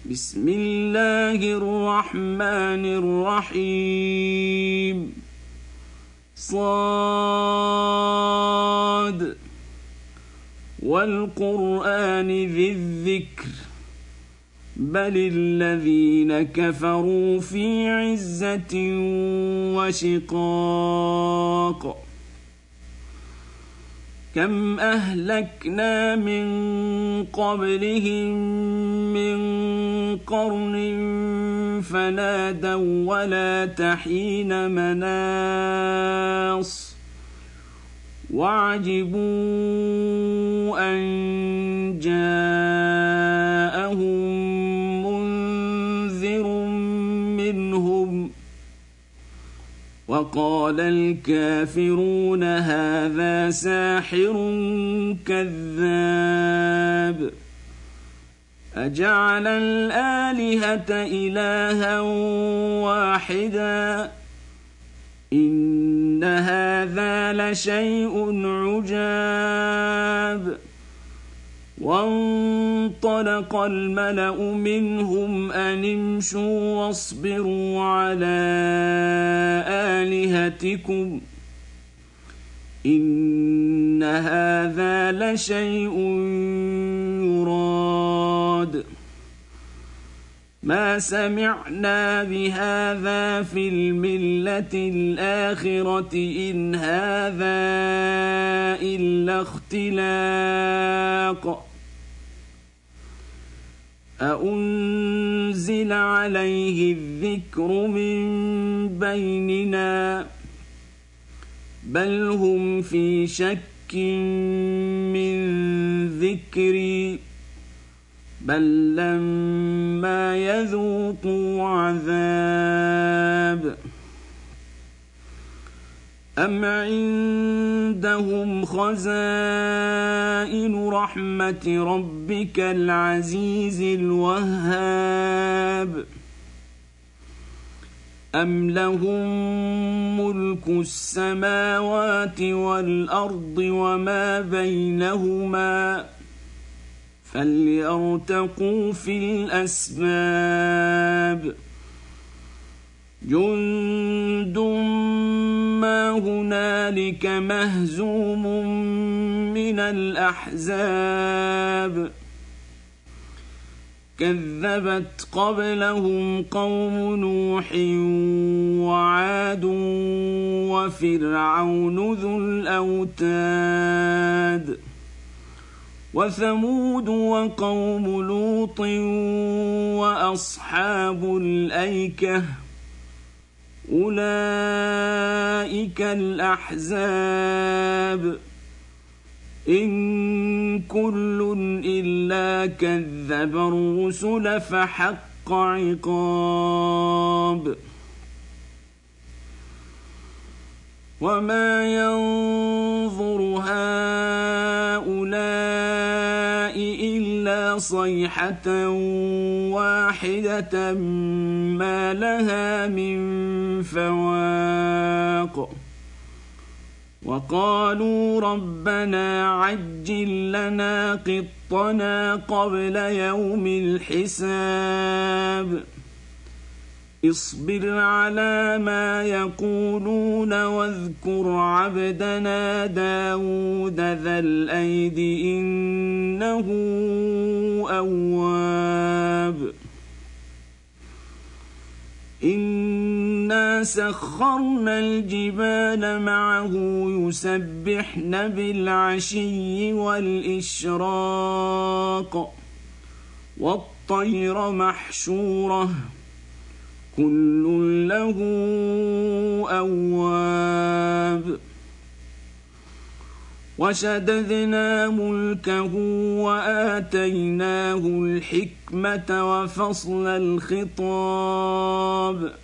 بسم الله الرحمن الرحيم صاد والقرآن ذي الذكر بل الذين كفروا في عزة وشقاق كم أهلكنا من قبلهم من قرن فنادوا ولا تحين مناص وعجبوا أن جاءهم منذر منهم وقال الكافرون هذا ساحر كذاب أجعل الآلهة إلها واحدا إن هذا لشيء عجاب وانطلق الملأ منهم أن امشوا واصبروا على آلهتكم إن هذا لشيء يراد ما سمعنا بهذا في الملة الآخرة إن هذا إلا اختلاق أأنزل عليه الذكر من بيننا بل هم في شك من ذكري بل لما يذوقوا عذاب أم عندهم خزائن رحمة ربك العزيز الوهاب أم لهم ملك السماوات والأرض وما بينهما فليرتقوا في الأسباب جند ما هنالك مهزوم من الأحزاب كذبت قبلهم قوم نوح وعاد وفرعون ذو الأوتاد وثمود وقوم لوط وأصحاب الأيكة أولئك الأحزاب إن كل إلا كذب الرسل فحق عقاب وما ينظر هؤلاء إلا صيحة واحدة ما لها من فواق وقالوا ربنا عجل لنا قطنا قبل يوم الحساب اصبر على ما يقولون واذكر عبدنا داود ذا الأيد إنه أواب إنا سخرنا الجبال معه يسبحن بالعشي والإشراق والطير محشورة كل له أواب وشددنا ملكه وآتيناه الحكمة وفصل الخطاب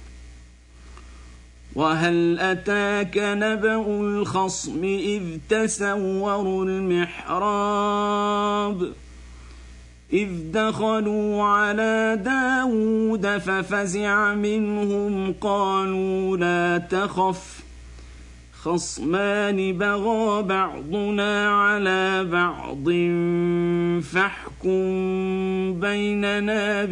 وهل أتاك نبأ الخصم إذ تسوروا المحراب إذ دخلوا على داود ففزع منهم قالوا لا تخف خصمان بغى بعضنا على بعض فاحكم بيننا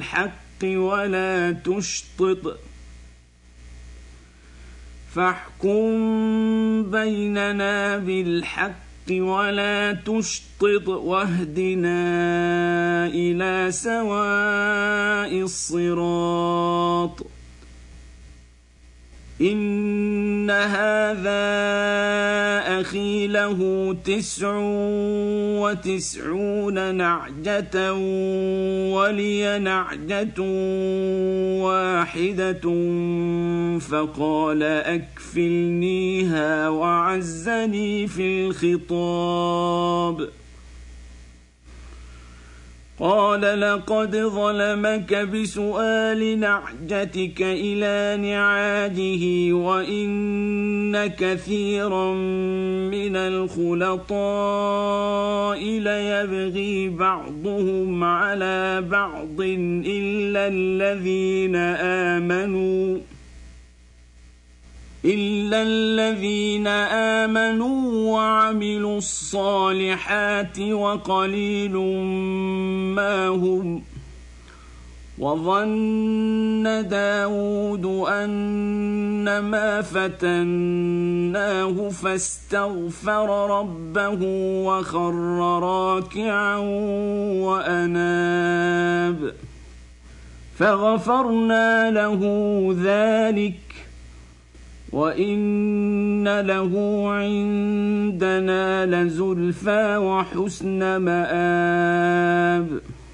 بالحق ولا تشطط واهدنا إلى سواء الصراط إن هذا أخي له 99 نعجة ولي نعجة واحدة فقال أكفلنيها وعزني في الخطاب قال لقد ظلمك بسؤال نعجتك إلى نعاجه وإن كثيرا من الخلطاء ليبغي بعضهم على بعض إلا الذين آمنوا وعملوا الصالحات وقليل ما هم وظن داود أنما فتناه فاستغفر ربه وخر راكعا وأناب فغفرنا له ذلك وإن له عندنا لزلفى وحسن مآب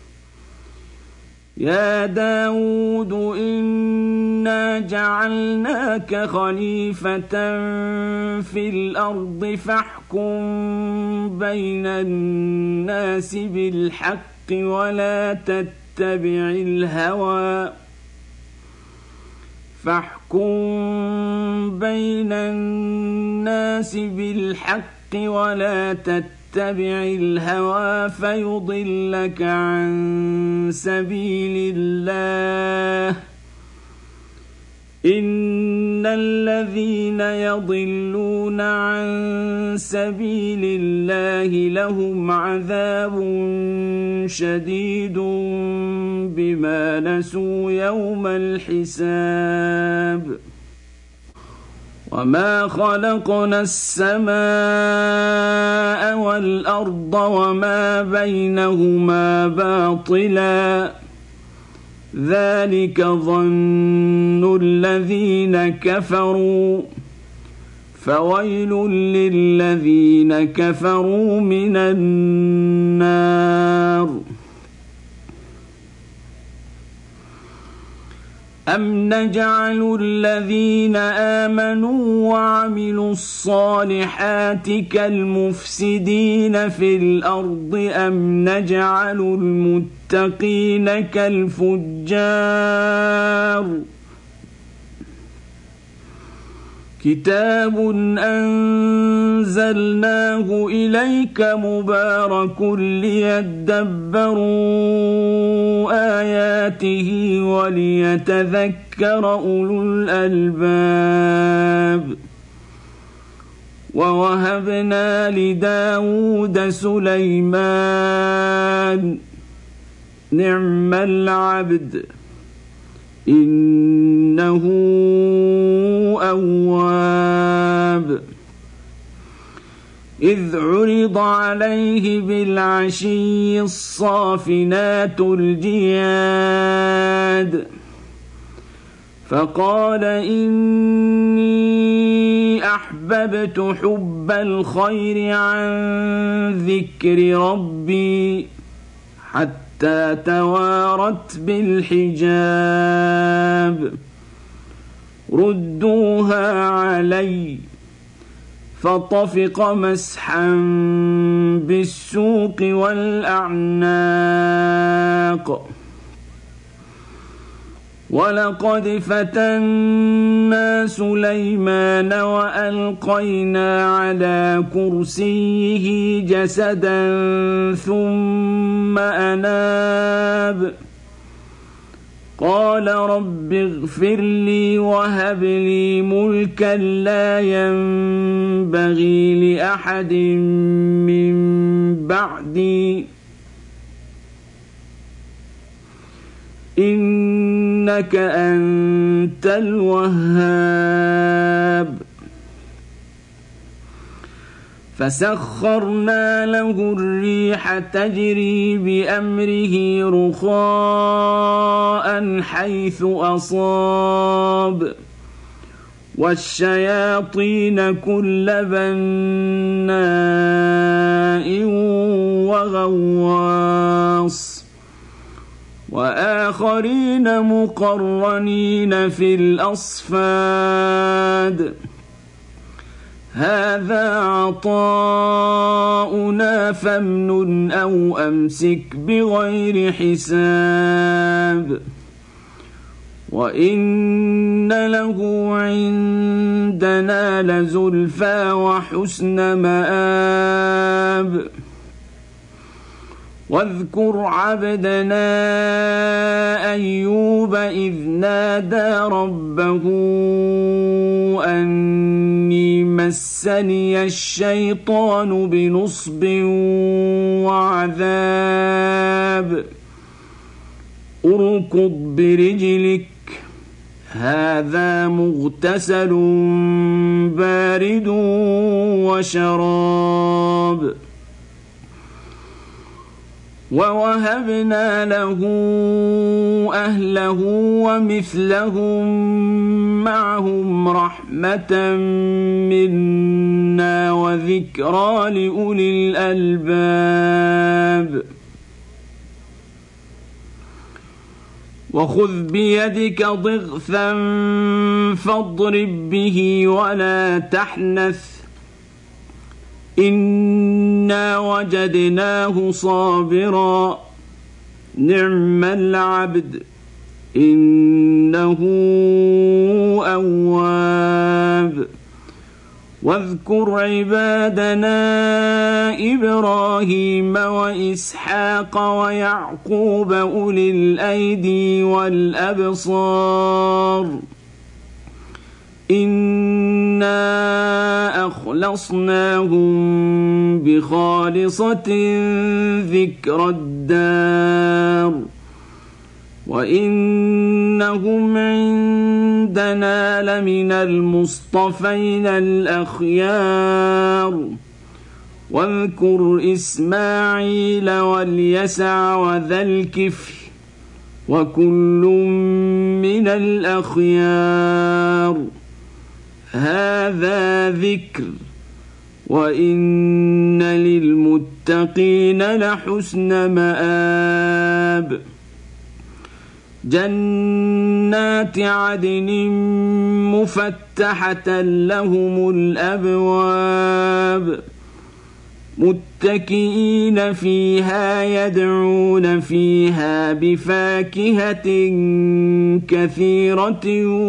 يا داود إنا جعلناك خليفة في الأرض فاحكم بين الناس بالحق ولا تتبع الهوى فيضلك عن سبيل الله إن الذين يضلون عن سبيل الله لهم عذاب شديد بما نسوا يوم الحساب وما خلقنا السماء والأرض وما بينهما باطلا ذلك ظن الذين كفروا فويل للذين كفروا من النار أم نجعل الذين آمنوا وعملوا الصالحات كالمفسدين في الأرض أم نجعل المتقين كالفجار كتاب أنزلناه إليك مبارك ليدبروا آياته وليتذكر أولو الألباب ووهبنا لداود سليمان نعم العبد إنه أواب إذ عرض عليه بالعشي الصافنات الجياد فقال إني أحببت حب الخير عن ذكر ربي حتى توارت بالحجاب ردوها علي فطفق مسحا بالسوق والأعناق ولقد فتنا سليمان وألقينا على كرسيه جسدا ثم أناب قال رب اغفر لي وهب لي ملكا لا ينبغي لأحد من بعدي إنك أنت الوهاب فسخرنا له الريح تجري بأمره رخاء حيث أصاب والشياطين كل بناء وغواص وآخرين مقرنين في الأصفاد هذا عطاؤنا فامنن أو أمسك بغير حساب وإن له عندنا لزلفى وحسن مآب واذكر عبدنا أيوب إذ نادى ربه أني مسني الشيطان بنصب وعذاب اركض برجلك هذا مغتسل بارد وشراب ووهبنا له أهله ومثلهم معهم رحمة منا وذكرى لأولي الألباب وخذ بيدك ضغثا فاضرب به ولا تحنث إنا وجدناه صابرا نعم العبد إنه أواب واذكر عبادنا إبراهيم وإسحاق ويعقوب أولي الأيدي والأبصار إنا أخلصناهم بخالصة ذكر الدار وإنهم عندنا لمن المصطفين الأخيار واذكر إسماعيل واليسع وذا الكفل وكل من الأخيار هذا ذكر وإن للمتقين لحسن مآب جنات عدن مفتحة لهم الأبواب متكئين فيها يدعون فيها بفاكهة كثيرة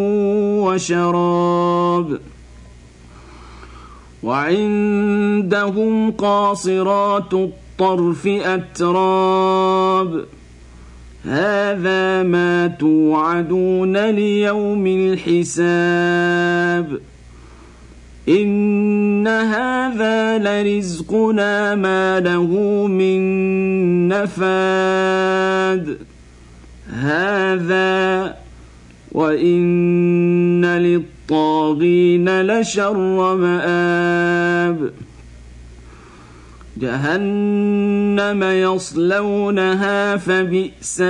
وشراب وعندهم قاصرات الطرف أتراب هذا ما توعدون ليوم الحساب إن هذا لرزقنا ما له من نفاد هذا وإن للطاغين لشر مآب جهنم يصلونها فبئس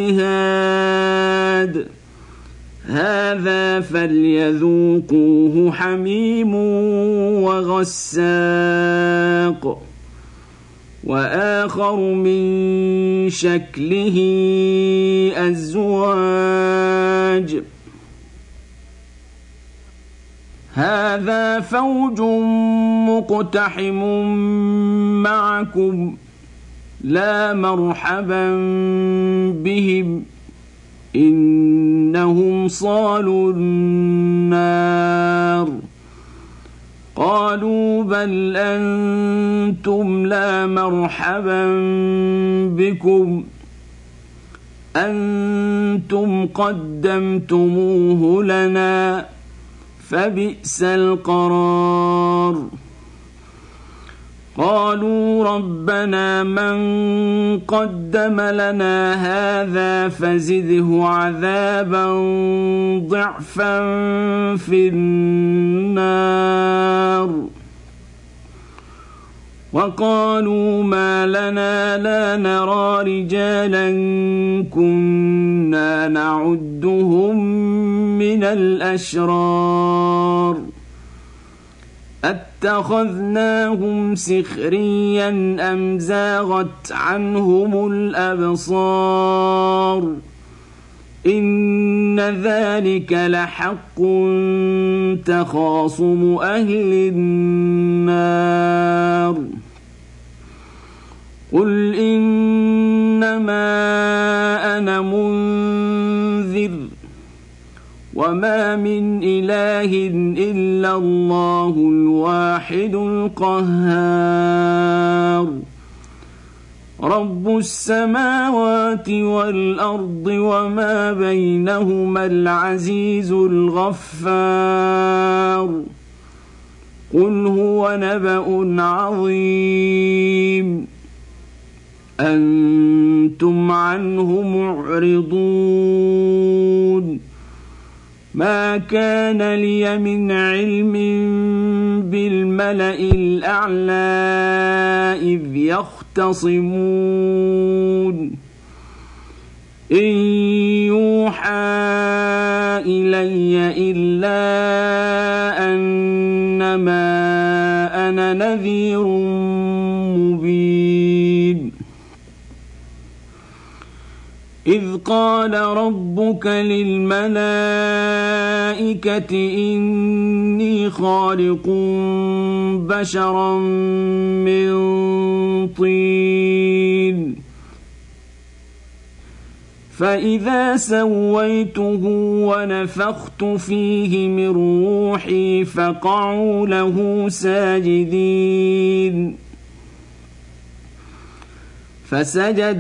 المهاد هذا فليذوقوه حميم وغساق وآخر من شكله أزواج هذا فوج مقتحم معكم لا مرحبا بهم إنهم صالوا النار قالوا بل أنتم لا مرحبا بكم أنتم أنتم قدمتموه لنا فبئس القرار. قالوا ربنا من قدم لنا هذا فزده عذابا ضعفا في النار. وقالوا ما لنا لا نرى رجالا كنا نعدهم من الأشرار أتخذناهم سخريا أم زاغت عنهم الأبصار إن ذلك لحق تخاصم أهل النار. قل إنما أنا منذر وما من إله إلا الله الواحد القهار. رب السماوات والأرض وما بينهما العزيز الغفار. قل هو نبأ عظيم أنتم عنه معرضون. ما كان لي من علم بالملأ الأعلى إذ يختصمون إن يوحى إلي إلا أنما أنا نذير مبين. إذ قال ربك للملائكة إني خالق بشرا من طين فإذا سويته ونفخت فيه من روحي فقعوا له ساجدين. فسجد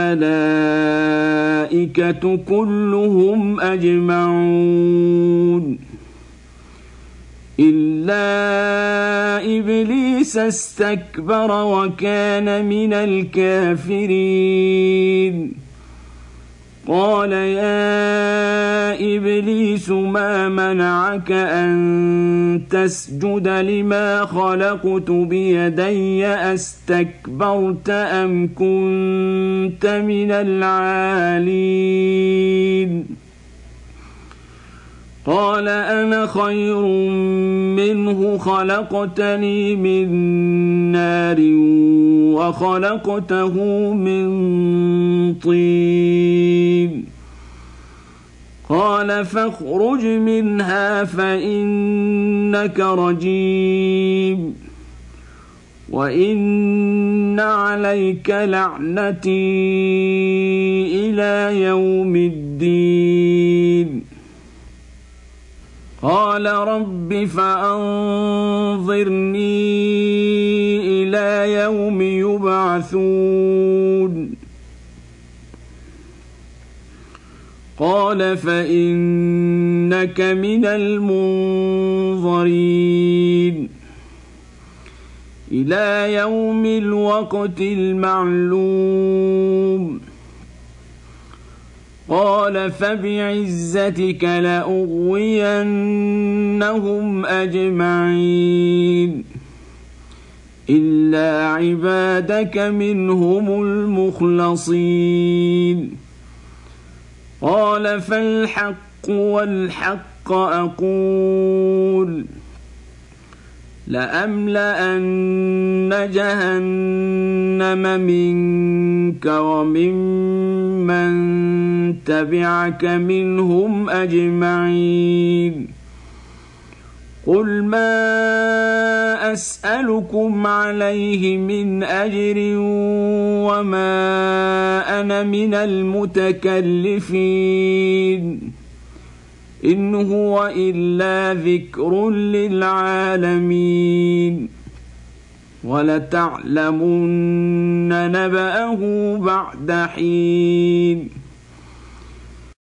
الملائكة كلهم أجمعون إلا إبليس استكبر وكان من الكافرين. قال يا إبليس ما منعك أن تسجد لما خلقت بيدي أستكبرت أم كنت من العالين؟ قال أنا خير منه خلقتني من نار وخلقته من طين. قال فاخرج منها فإنك رجيم وإن عليك لعنتي إلى يوم الدين. قال رب فأنظرني إلى يوم يبعثون. قال فإنك من المنظرين إلى يوم الوقت المعلوم. قال فبعزتك لأغوينهم أجمعين إلا عبادك منهم المخلصين. قال فالحق والحق أقول لأملأن جهنم منك وممن تبعك منهم أجمعين. قل ما أسألكم عليه من أجر وما أنا من المتكلفين إن هو إلا ذكر للعالمين ولتعلمن نبأه بعد حين.